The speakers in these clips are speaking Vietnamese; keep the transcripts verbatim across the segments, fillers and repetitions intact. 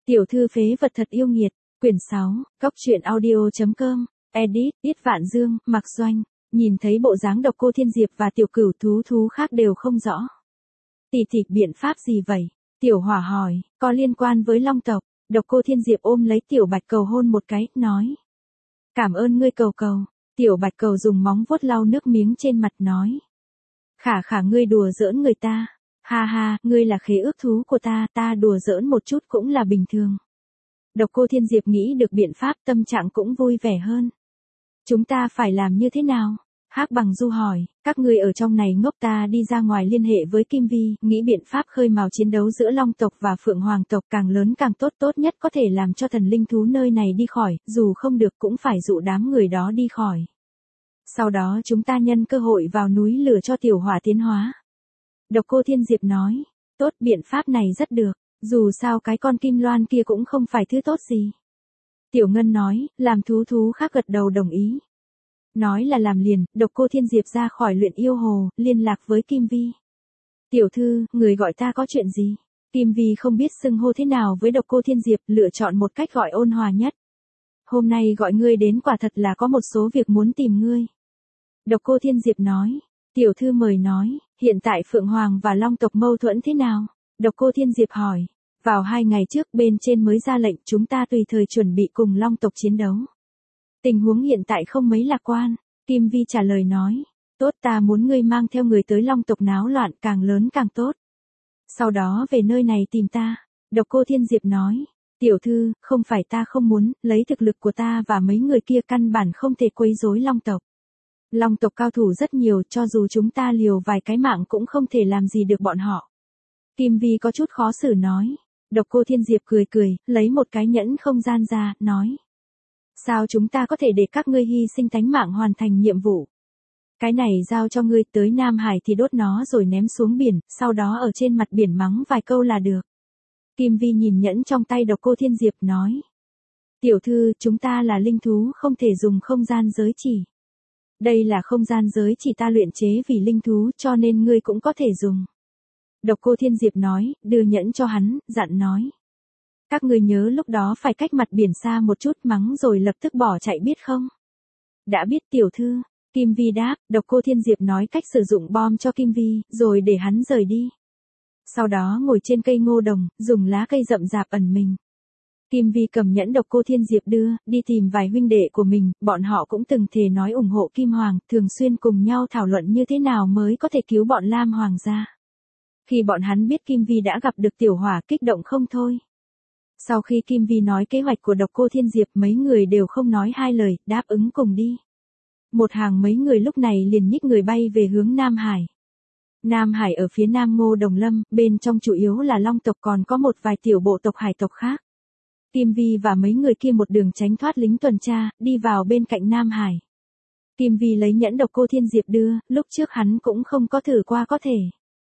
Tiểu thư phế vật thật yêu nghiệt, quyển sáu, Cóc truyện audio chấm com, edit, Tiết Vạn Dương, Mạc Doanh, nhìn thấy bộ dáng Độc Cô Thiên Diệp và tiểu cửu thú thú khác đều không rõ. Tỷ tỷ biện pháp gì vậy? Tiểu Hỏa hỏi, có liên quan với Long tộc. Độc Cô Thiên Diệp ôm lấy Tiểu Bạch Cầu hôn một cái, nói. Cảm ơn ngươi Cầu Cầu. Tiểu Bạch Cầu dùng móng vuốt lau nước miếng trên mặt nói. Khả khả ngươi đùa giỡn người ta. Ha ha, ngươi là khế ước thú của ta, ta đùa giỡn một chút cũng là bình thường. Độc Cô Thiên Diệp nghĩ được biện pháp, tâm trạng cũng vui vẻ hơn. Chúng ta phải làm như thế nào? Hắc Bằng Du hỏi, các ngươi ở trong này ngốc, ta đi ra ngoài liên hệ với Kim Vi, nghĩ biện pháp khơi mào chiến đấu giữa Long tộc và Phượng Hoàng tộc, càng lớn càng tốt, tốt nhất có thể làm cho thần linh thú nơi này đi khỏi, dù không được cũng phải dụ đám người đó đi khỏi. Sau đó chúng ta nhân cơ hội vào núi lửa cho Tiểu Hỏa tiến hóa. Độc Cô Thiên Diệp nói, tốt, biện pháp này rất được, dù sao cái con Kim Loan kia cũng không phải thứ tốt gì. Tiểu Ngân nói, làm thú thú khác gật đầu đồng ý. Nói là làm liền, Độc Cô Thiên Diệp ra khỏi luyện yêu hồ, liên lạc với Kim Vi. Tiểu thư, người gọi ta có chuyện gì? Kim Vi không biết xưng hô thế nào với Độc Cô Thiên Diệp, lựa chọn một cách gọi ôn hòa nhất. Hôm nay gọi ngươi đến quả thật là có một số việc muốn tìm ngươi. Độc Cô Thiên Diệp nói, tiểu thư mời nói, hiện tại Phượng Hoàng và Long tộc mâu thuẫn thế nào? Độc Cô Thiên Diệp hỏi, vào hai ngày trước bên trên mới ra lệnh chúng ta tùy thời chuẩn bị cùng Long tộc chiến đấu. Tình huống hiện tại không mấy lạc quan, Kim Vi trả lời nói, tốt, ta muốn ngươi mang theo người tới Long tộc náo loạn, càng lớn càng tốt. Sau đó về nơi này tìm ta. Độc Cô Thiên Diệp nói, tiểu thư, không phải ta không muốn, lấy thực lực của ta và mấy người kia căn bản không thể quấy rối Long tộc. Long tộc cao thủ rất nhiều, cho dù chúng ta liều vài cái mạng cũng không thể làm gì được bọn họ. Kim Vi có chút khó xử nói. Độc Cô Thiên Diệp cười cười, lấy một cái nhẫn không gian ra, nói. Sao chúng ta có thể để các ngươi hy sinh tánh mạng hoàn thành nhiệm vụ? Cái này giao cho ngươi, tới Nam Hải thì đốt nó rồi ném xuống biển, sau đó ở trên mặt biển mắng vài câu là được. Kim Vi nhìn nhẫn trong tay Độc Cô Thiên Diệp nói. Tiểu thư, chúng ta là linh thú, không thể dùng không gian giới chỉ. Đây là không gian giới chỉ ta luyện chế vì linh thú, cho nên ngươi cũng có thể dùng. Độc Cô Thiên Diệp nói, đưa nhẫn cho hắn, dặn nói. Các ngươi nhớ lúc đó phải cách mặt biển xa một chút, mắng rồi lập tức bỏ chạy biết không? Đã biết tiểu thư. Kim Vi đáp. Độc Cô Thiên Diệp nói cách sử dụng bom cho Kim Vi, rồi để hắn rời đi. Sau đó ngồi trên cây ngô đồng, dùng lá cây rậm rạp ẩn mình. Kim Vi cầm nhẫn Độc Cô Thiên Diệp đưa, đi tìm vài huynh đệ của mình, bọn họ cũng từng thề nói ủng hộ Kim Hoàng, thường xuyên cùng nhau thảo luận như thế nào mới có thể cứu bọn Lam Hoàng ra. Khi bọn hắn biết Kim Vi đã gặp được Tiểu Hỏa, kích động không thôi. Sau khi Kim Vi nói kế hoạch của Độc Cô Thiên Diệp, mấy người đều không nói hai lời, đáp ứng cùng đi. Một hàng mấy người lúc này liền nhích người bay về hướng Nam Hải. Nam Hải ở phía nam Ngô Đồng Lâm, bên trong chủ yếu là Long tộc, còn có một vài tiểu bộ tộc hải tộc khác. Kim Vi và mấy người kia một đường tránh thoát lính tuần tra, đi vào bên cạnh Nam Hải. Kim Vi lấy nhẫn Độc Cô Thiên Diệp đưa, lúc trước hắn cũng không có thử qua có thể.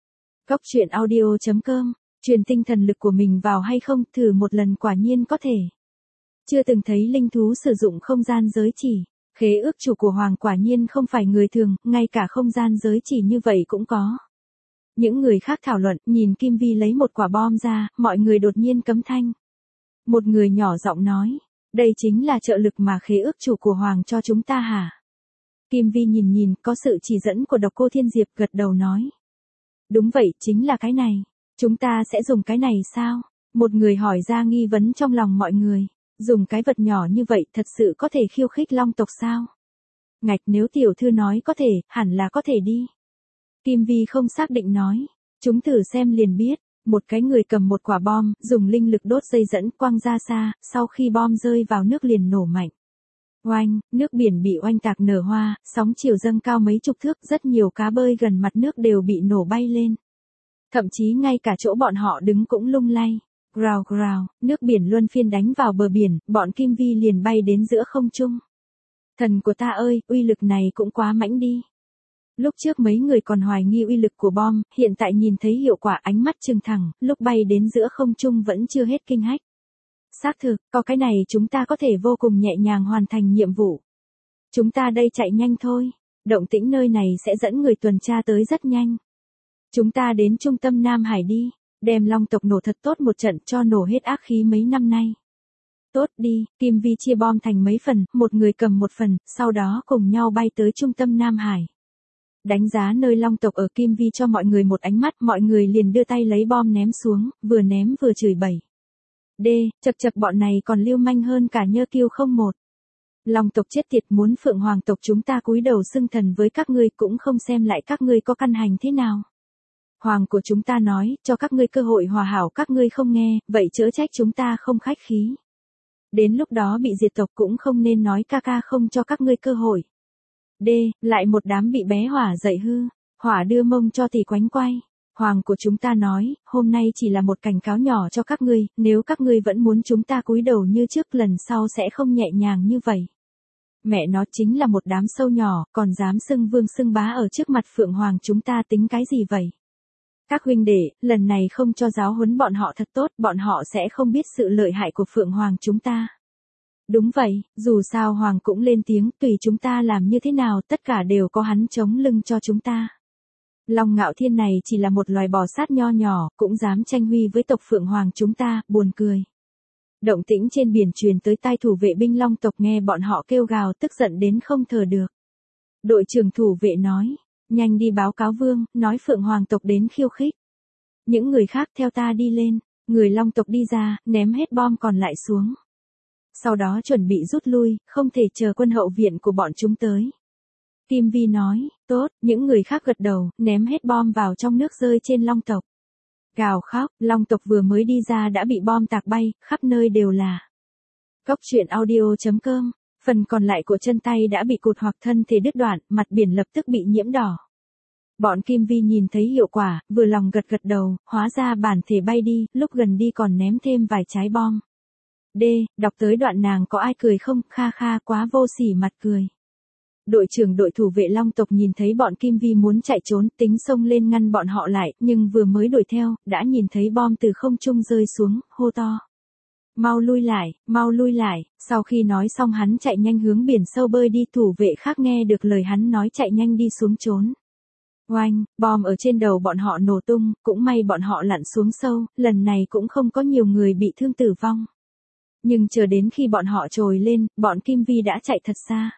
Cóc truyện audio chấm com, truyền tinh thần lực của mình vào hay không, thử một lần quả nhiên có thể. Chưa từng thấy linh thú sử dụng không gian giới chỉ, khế ước chủ của Hoàng quả nhiên không phải người thường, ngay cả không gian giới chỉ như vậy cũng có. Những người khác thảo luận, nhìn Kim Vi lấy một quả bom ra, mọi người đột nhiên cấm thanh. Một người nhỏ giọng nói, đây chính là trợ lực mà khế ước chủ của Hoàng cho chúng ta hả? Kim Vi nhìn nhìn, có sự chỉ dẫn của Độc Cô Thiên Diệp, gật đầu nói. Đúng vậy, chính là cái này. Chúng ta sẽ dùng cái này sao? Một người hỏi ra nghi vấn trong lòng mọi người. Dùng cái vật nhỏ như vậy thật sự có thể khiêu khích Long tộc sao? Ngạch, nếu tiểu thư nói có thể, hẳn là có thể đi. Kim Vi không xác định nói. Chúng thử xem liền biết. Một cái người cầm một quả bom, dùng linh lực đốt dây dẫn quăng ra xa, sau khi bom rơi vào nước liền nổ mạnh. Oanh, nước biển bị oanh tạc nở hoa, sóng chiều dâng cao mấy chục thước, rất nhiều cá bơi gần mặt nước đều bị nổ bay lên. Thậm chí ngay cả chỗ bọn họ đứng cũng lung lay. Grào grào, nước biển luân phiên đánh vào bờ biển, bọn Kim Vi liền bay đến giữa không trung. Thần của ta ơi, uy lực này cũng quá mãnh đi. Lúc trước mấy người còn hoài nghi uy lực của bom, hiện tại nhìn thấy hiệu quả, ánh mắt trừng thẳng, lúc bay đến giữa không trung vẫn chưa hết kinh hách. Xác thực, có cái này chúng ta có thể vô cùng nhẹ nhàng hoàn thành nhiệm vụ. Chúng ta đây chạy nhanh thôi, động tĩnh nơi này sẽ dẫn người tuần tra tới rất nhanh. Chúng ta đến trung tâm Nam Hải đi. Đem Long tộc nổ thật tốt một trận cho nổ hết ác khí mấy năm nay. Tốt đi, Kim Vi chia bom thành mấy phần, một người cầm một phần, sau đó cùng nhau bay tới trung tâm Nam Hải. Đánh giá nơi Long tộc ở, Kim Vi cho mọi người một ánh mắt, mọi người liền đưa tay lấy bom ném xuống, vừa ném vừa chửi bậy. D, chật chật bọn này còn lưu manh hơn cả Nhơ Kiêu không một. Long tộc chết tiệt, muốn Phượng Hoàng tộc chúng ta cúi đầu xưng thần với các ngươi cũng không xem lại các ngươi có căn hành thế nào. Hoàng của chúng ta nói, cho các ngươi cơ hội hòa hảo các ngươi không nghe, vậy chớ trách chúng ta không khách khí. Đến lúc đó bị diệt tộc cũng không nên nói ca ca không cho các ngươi cơ hội. D, lại một đám bị bé Hỏa dạy hư, Hỏa đưa mông cho tỷ quánh quay. Hoàng của chúng ta nói, hôm nay chỉ là một cảnh cáo nhỏ cho các ngươi, nếu các ngươi vẫn muốn chúng ta cúi đầu như trước lần sau sẽ không nhẹ nhàng như vậy. Mẹ nó chính là một đám sâu nhỏ, còn dám xưng vương xưng bá ở trước mặt Phượng Hoàng chúng ta tính cái gì vậy? Các huynh đệ, lần này không cho giáo huấn bọn họ thật tốt, bọn họ sẽ không biết sự lợi hại của Phượng Hoàng chúng ta. Đúng vậy, dù sao Hoàng cũng lên tiếng, tùy chúng ta làm như thế nào, tất cả đều có hắn chống lưng cho chúng ta. Long Ngạo Thiên này chỉ là một loài bò sát nho nhỏ, cũng dám tranh huy với tộc Phượng Hoàng chúng ta, buồn cười. Động tĩnh trên biển truyền tới tai thủ vệ binh Long tộc, nghe bọn họ kêu gào tức giận đến không thở được. Đội trưởng thủ vệ nói, nhanh đi báo cáo vương, nói Phượng Hoàng tộc đến khiêu khích. Những người khác theo ta đi lên, người Long tộc đi ra, ném hết bom còn lại xuống. Sau đó chuẩn bị rút lui, không thể chờ quân hậu viện của bọn chúng tới. Kim Vi nói, tốt, những người khác gật đầu, ném hết bom vào trong nước rơi trên Long tộc. Gào khóc, Long tộc vừa mới đi ra đã bị bom tạc bay, khắp nơi đều là. Cốc truyện audio chấm com, phần còn lại của chân tay đã bị cụt hoặc thân thể đứt đoạn, mặt biển lập tức bị nhiễm đỏ. Bọn Kim Vi nhìn thấy hiệu quả, vừa lòng gật gật đầu, hóa ra bản thể bay đi, lúc gần đi còn ném thêm vài trái bom. D, đọc tới đoạn nàng có ai cười không, kha kha quá vô sỉ mặt cười. Đội trưởng đội thủ vệ Long tộc nhìn thấy bọn Kim Vi muốn chạy trốn, tính xông lên ngăn bọn họ lại, nhưng vừa mới đuổi theo, đã nhìn thấy bom từ không trung rơi xuống, hô to. Mau lui lại, mau lui lại, sau khi nói xong hắn chạy nhanh hướng biển sâu bơi đi, thủ vệ khác nghe được lời hắn nói chạy nhanh đi xuống trốn. Oanh, bom ở trên đầu bọn họ nổ tung, cũng may bọn họ lặn xuống sâu, lần này cũng không có nhiều người bị thương tử vong. Nhưng chờ đến khi bọn họ trồi lên, bọn Kim Vi đã chạy thật xa.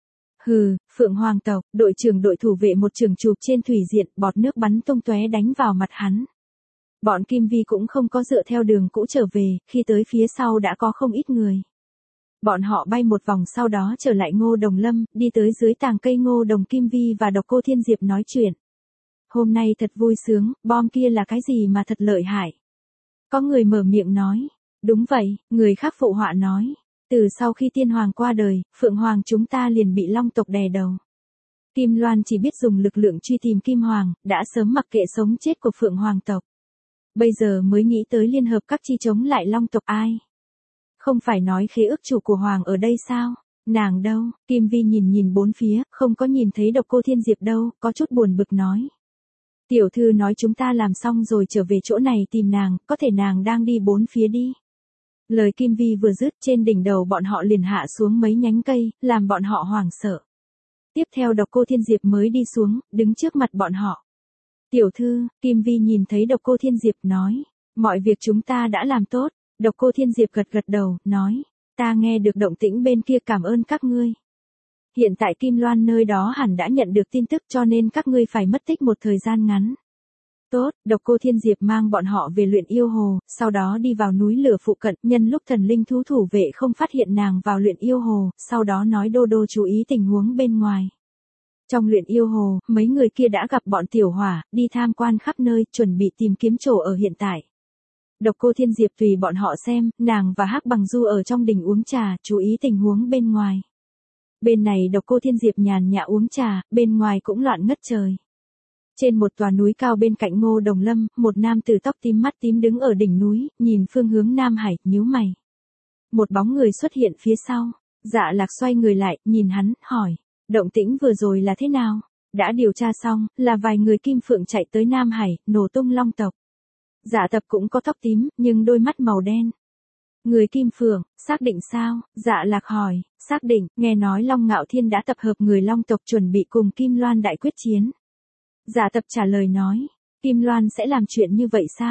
Hừ, Phượng Hoàng tộc, đội trưởng đội thủ vệ một trường chụp trên thủy diện, bọt nước bắn tung tóe đánh vào mặt hắn. Bọn Kim Vi cũng không có dựa theo đường cũ trở về, khi tới phía sau đã có không ít người. Bọn họ bay một vòng sau đó trở lại Ngô Đồng Lâm, đi tới dưới tàng cây Ngô Đồng Kim Vi và Độc Cô Thiên Diệp nói chuyện. Hôm nay thật vui sướng, bom kia là cái gì mà thật lợi hại. Có người mở miệng nói. Đúng vậy, người khác phụ họa nói. Từ sau khi Tiên Hoàng qua đời, Phượng Hoàng chúng ta liền bị Long tộc đè đầu. Kim Loan chỉ biết dùng lực lượng truy tìm Kim Hoàng, đã sớm mặc kệ sống chết của Phượng Hoàng tộc. Bây giờ mới nghĩ tới liên hợp các chi chống lại Long tộc ai. Không phải nói khế ước chủ của Hoàng ở đây sao? Nàng đâu? Kim Vi nhìn nhìn bốn phía, không có nhìn thấy Độc Cô Thiên Diệp đâu, có chút buồn bực nói. Tiểu thư nói chúng ta làm xong rồi trở về chỗ này tìm nàng, có thể nàng đang đi bốn phía đi. Lời Kim Vi vừa dứt, trên đỉnh đầu bọn họ liền hạ xuống mấy nhánh cây, làm bọn họ hoảng sợ. Tiếp theo Độc Cô Thiên Diệp mới đi xuống, đứng trước mặt bọn họ. Tiểu thư, Kim Vi nhìn thấy Độc Cô Thiên Diệp nói, mọi việc chúng ta đã làm tốt. Độc Cô Thiên Diệp gật gật đầu, nói, ta nghe được động tĩnh bên kia, cảm ơn các ngươi. Hiện tại Kim Loan nơi đó hẳn đã nhận được tin tức cho nên các ngươi phải mất tích một thời gian ngắn. Tốt, Độc Cô Thiên Diệp mang bọn họ về luyện yêu hồ, sau đó đi vào núi lửa phụ cận, nhân lúc thần linh thú thủ vệ không phát hiện nàng vào luyện yêu hồ, sau đó nói Đô Đô chú ý tình huống bên ngoài. Trong luyện yêu hồ, mấy người kia đã gặp bọn tiểu hỏa, đi tham quan khắp nơi, chuẩn bị tìm kiếm chỗ ở hiện tại. Độc Cô Thiên Diệp tùy bọn họ xem, nàng và Hắc Bằng Du ở trong đình uống trà, chú ý tình huống bên ngoài. Bên này Độc Cô Thiên Diệp nhàn nhã uống trà, bên ngoài cũng loạn ngất trời. Trên một tòa núi cao bên cạnh Ngô Đồng Lâm, một nam tử tóc tím mắt tím đứng ở đỉnh núi, nhìn phương hướng Nam Hải, nhíu mày. Một bóng người xuất hiện phía sau, Dạ Lạc xoay người lại, nhìn hắn, hỏi, động tĩnh vừa rồi là thế nào? Đã điều tra xong, là vài người Kim Phượng chạy tới Nam Hải, nổ tung Long tộc. Dạ Tập cũng có tóc tím, nhưng đôi mắt màu đen. Người Kim Phượng, xác định sao? Dạ Lạc hỏi, xác định, nghe nói Long Ngạo Thiên đã tập hợp người Long tộc chuẩn bị cùng Kim Loan đại quyết chiến. Dạ Tập trả lời nói, Kim Loan sẽ làm chuyện như vậy sao?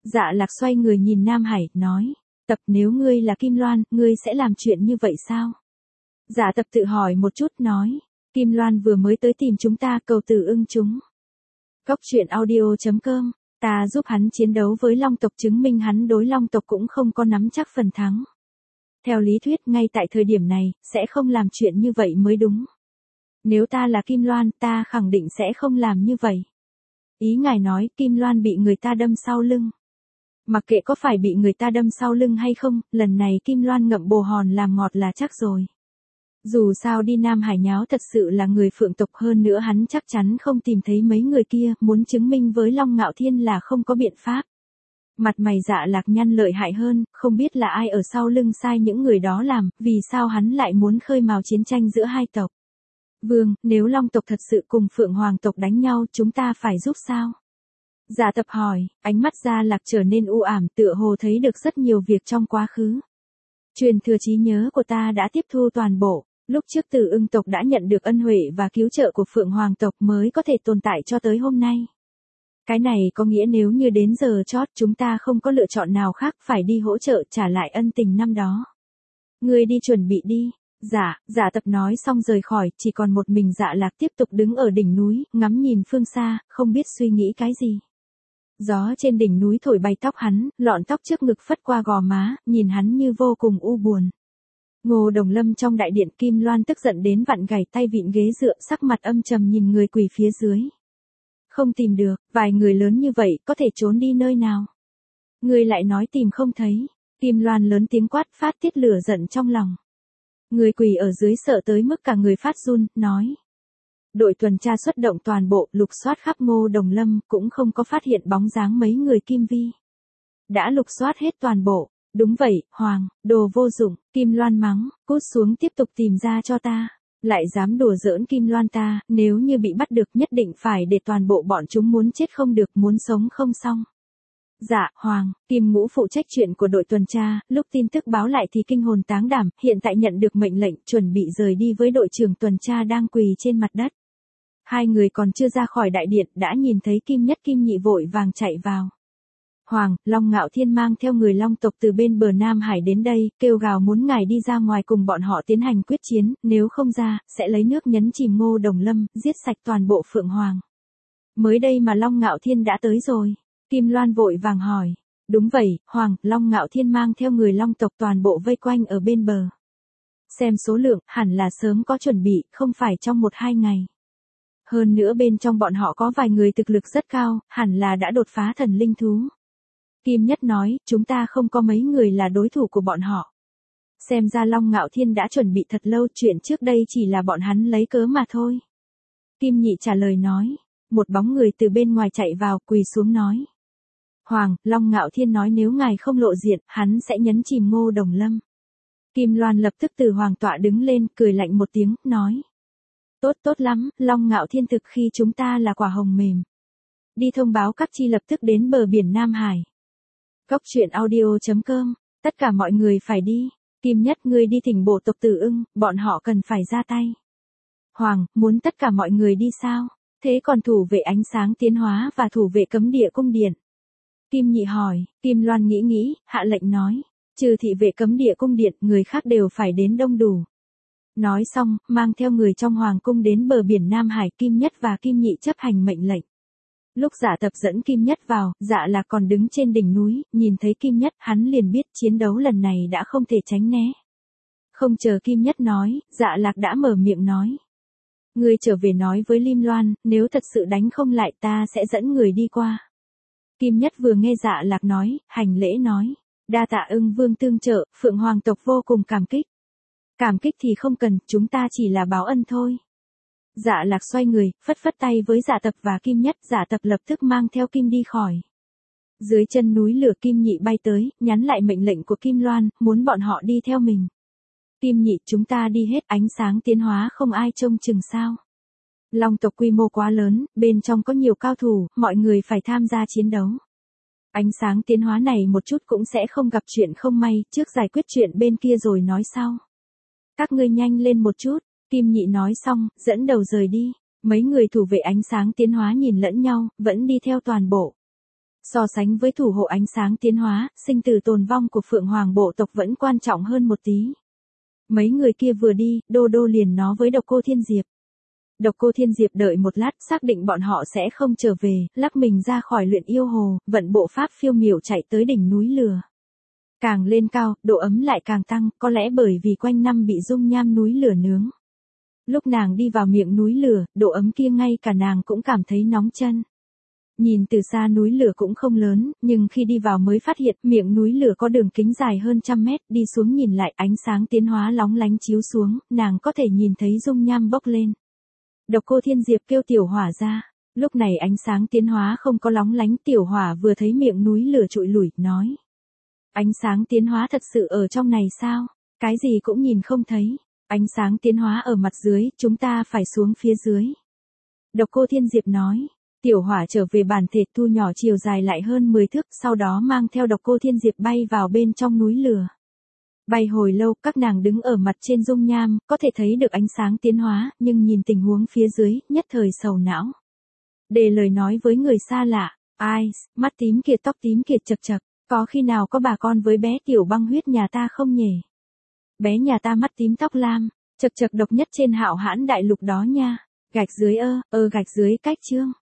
Dạ Lạc xoay người nhìn Nam Hải, nói, Tập nếu ngươi là Kim Loan, ngươi sẽ làm chuyện như vậy sao? Dạ Tập tự hỏi một chút nói, Kim Loan vừa mới tới tìm chúng ta cầu từ ưng chúng. Góc truyện audio chấm com, ta giúp hắn chiến đấu với Long tộc chứng minh hắn đối Long tộc cũng không có nắm chắc phần thắng. Theo lý thuyết ngay tại thời điểm này, sẽ không làm chuyện như vậy mới đúng. Nếu ta là Kim Loan, ta khẳng định sẽ không làm như vậy. Ý ngài nói Kim Loan bị người ta đâm sau lưng. Mặc kệ có phải bị người ta đâm sau lưng hay không, lần này Kim Loan ngậm bồ hòn làm ngọt là chắc rồi. Dù sao đi Nam Hải nháo thật sự là người Phượng tộc, hơn nữa hắn chắc chắn không tìm thấy mấy người kia, muốn chứng minh với Long Ngạo Thiên là không có biện pháp. Mặt mày Dạ Lạc nhăn lợi hại hơn, không biết là ai ở sau lưng sai những người đó làm, vì sao hắn lại muốn khơi mào chiến tranh giữa hai tộc. Vương, nếu Long tộc thật sự cùng Phượng Hoàng tộc đánh nhau, chúng ta phải giúp sao? Dạ Tập hỏi, ánh mắt Dạ Lạc trở nên u ảm, tựa hồ thấy được rất nhiều việc trong quá khứ. Truyền thừa trí nhớ của ta đã tiếp thu toàn bộ, lúc trước Từ Ưng tộc đã nhận được ân huệ và cứu trợ của Phượng Hoàng tộc mới có thể tồn tại cho tới hôm nay. Cái này có nghĩa nếu như đến giờ chót chúng ta không có lựa chọn nào khác phải đi hỗ trợ trả lại ân tình năm đó. Ngươi đi chuẩn bị đi. Dạ, Dạ Tập nói xong rời khỏi, chỉ còn một mình Dạ Lạc tiếp tục đứng ở đỉnh núi, ngắm nhìn phương xa, không biết suy nghĩ cái gì. Gió trên đỉnh núi thổi bay tóc hắn, lọn tóc trước ngực phất qua gò má, nhìn hắn như vô cùng u buồn. Ngô Đồng Lâm trong đại điện, Kim Loan tức giận đến vặn gảy tay vịn ghế dựa, sắc mặt âm trầm nhìn người quỳ phía dưới. Không tìm được, vài người lớn như vậy, có thể trốn đi nơi nào? Người lại nói tìm không thấy. Kim Loan lớn tiếng quát, phát tiết lửa giận trong lòng. Người quỳ ở dưới sợ tới mức cả người phát run, nói. Đội tuần tra xuất động toàn bộ, lục soát khắp Ngô Đồng Lâm, cũng không có phát hiện bóng dáng mấy người Kim Vi. Đã lục soát hết toàn bộ. Đúng vậy, Hoàng, đồ vô dụng, Kim Loan mắng, cút xuống tiếp tục tìm ra cho ta. Lại dám đùa giỡn Kim Loan ta, nếu như bị bắt được nhất định phải để toàn bộ bọn chúng muốn chết không được, muốn sống không xong. Dạ, Hoàng, Kim Ngũ phụ trách chuyện của đội tuần tra, lúc tin tức báo lại thì kinh hồn táng đảm, hiện tại nhận được mệnh lệnh chuẩn bị rời đi với đội trưởng tuần tra đang quỳ trên mặt đất. Hai người còn chưa ra khỏi đại điện đã nhìn thấy Kim Nhất Kim Nhị vội vàng chạy vào. Hoàng, Long Ngạo Thiên mang theo người Long tộc từ bên bờ Nam Hải đến đây, kêu gào muốn ngài đi ra ngoài cùng bọn họ tiến hành quyết chiến, nếu không ra, sẽ lấy nước nhấn chìm Ngô Đồng Lâm, giết sạch toàn bộ Phượng Hoàng. Mới đây mà Long Ngạo Thiên đã tới rồi. Kim Loan vội vàng hỏi. Đúng vậy, Hoàng, Long Ngạo Thiên mang theo người Long tộc toàn bộ vây quanh ở bên bờ. Xem số lượng, hẳn là sớm có chuẩn bị, không phải trong một hai ngày. Hơn nữa bên trong bọn họ có vài người thực lực rất cao, hẳn là đã đột phá thần linh thú. Kim Nhất nói, chúng ta không có mấy người là đối thủ của bọn họ. Xem ra Long Ngạo Thiên đã chuẩn bị thật lâu, chuyện trước đây chỉ là bọn hắn lấy cớ mà thôi. Kim Nhị trả lời nói, một bóng người từ bên ngoài chạy vào, quỳ xuống nói. Hoàng, Long Ngạo Thiên nói nếu ngài không lộ diện, hắn sẽ nhấn chìm Ngô Đồng Lâm. Kim Loan lập tức từ hoàng tọa đứng lên, cười lạnh một tiếng, nói. Tốt tốt lắm, Long Ngạo Thiên thực khi chúng ta là quả hồng mềm. Đi thông báo các chi lập tức đến bờ biển Nam Hải. Góc truyện audio chấm com, tất cả mọi người phải đi. Kim Nhất ngươi đi thỉnh bộ tộc Tử Ưng, bọn họ cần phải ra tay. Hoàng, muốn tất cả mọi người đi sao? Thế còn thủ vệ ánh sáng tiến hóa và thủ vệ cấm địa cung điện. Kim Nhị hỏi, Kim Loan nghĩ nghĩ, hạ lệnh nói, trừ thị vệ cấm địa cung điện, người khác đều phải đến đông đủ. Nói xong, mang theo người trong hoàng cung đến bờ biển Nam Hải, Kim Nhất và Kim Nhị chấp hành mệnh lệnh. Lúc Dạ Tập dẫn Kim Nhất vào, Dạ Lạc còn đứng trên đỉnh núi, nhìn thấy Kim Nhất, hắn liền biết chiến đấu lần này đã không thể tránh né. Không chờ Kim Nhất nói, Dạ Lạc đã mở miệng nói. Ngươi trở về nói với Lim Loan, nếu thật sự đánh không lại ta sẽ dẫn người đi qua. Kim Nhất vừa nghe Dạ Lạc nói, hành lễ nói, đa tạ Ưng Vương tương trợ, Phượng Hoàng tộc vô cùng cảm kích. Cảm kích thì không cần, chúng ta chỉ là báo ân thôi. Dạ Lạc xoay người, phất phất tay với Dạ Tập và Kim Nhất, Dạ Tập lập tức mang theo Kim đi khỏi. Dưới chân núi lửa Kim Nhị bay tới, nhắn lại mệnh lệnh của Kim Loan, muốn bọn họ đi theo mình. Kim Nhị, chúng ta đi hết, ánh sáng tiến hóa không ai trông chừng sao. Long tộc quy mô quá lớn, bên trong có nhiều cao thủ, mọi người phải tham gia chiến đấu. Ánh sáng tiến hóa này một chút cũng sẽ không gặp chuyện không may, trước giải quyết chuyện bên kia rồi nói sau. Các ngươi nhanh lên một chút, Kim Nhị nói xong, dẫn đầu rời đi. Mấy người thủ vệ ánh sáng tiến hóa nhìn lẫn nhau, vẫn đi theo toàn bộ. So sánh với thủ hộ ánh sáng tiến hóa, sinh tử tồn vong của Phượng Hoàng bộ tộc vẫn quan trọng hơn một tí. Mấy người kia vừa đi, Đô Đô liền nói với Độc Cô Thiên Diệp. Độc Cô Thiên Diệp đợi một lát, xác định bọn họ sẽ không trở về, lắc mình ra khỏi luyện yêu hồ, vận bộ pháp phiêu miểu chạy tới đỉnh núi lửa. Càng lên cao, độ ấm lại càng tăng, có lẽ bởi vì quanh năm bị dung nham núi lửa nướng. Lúc nàng đi vào miệng núi lửa, độ ấm kia ngay cả nàng cũng cảm thấy nóng chân. Nhìn từ xa núi lửa cũng không lớn, nhưng khi đi vào mới phát hiện miệng núi lửa có đường kính dài hơn trăm mét, đi xuống nhìn lại ánh sáng tiến hóa lóng lánh chiếu xuống, nàng có thể nhìn thấy dung nham bốc lên. Độc Cô Thiên Diệp kêu Tiểu Hỏa ra, lúc này ánh sáng tiến hóa không có lóng lánh, Tiểu Hỏa vừa thấy miệng núi lửa trụi lủi, nói. Ánh sáng tiến hóa thật sự ở trong này sao? Cái gì cũng nhìn không thấy. Ánh sáng tiến hóa ở mặt dưới, chúng ta phải xuống phía dưới. Độc Cô Thiên Diệp nói. Tiểu Hỏa trở về bản thể thu nhỏ chiều dài lại hơn mười thước, sau đó mang theo Độc Cô Thiên Diệp bay vào bên trong núi lửa. Bay hồi lâu, các nàng đứng ở mặt trên dung nham, có thể thấy được ánh sáng tiến hóa, nhưng nhìn tình huống phía dưới, nhất thời sầu não. Để lời nói với người xa lạ, ai, mắt tím kiệt tóc tím kiệt chật chật, có khi nào có bà con với bé Tiểu Băng Huyết nhà ta không nhỉ? Bé nhà ta mắt tím tóc lam, chật chật độc nhất trên Hạo Hãn đại lục đó nha, gạch dưới ơ, ơ gạch dưới cách chương.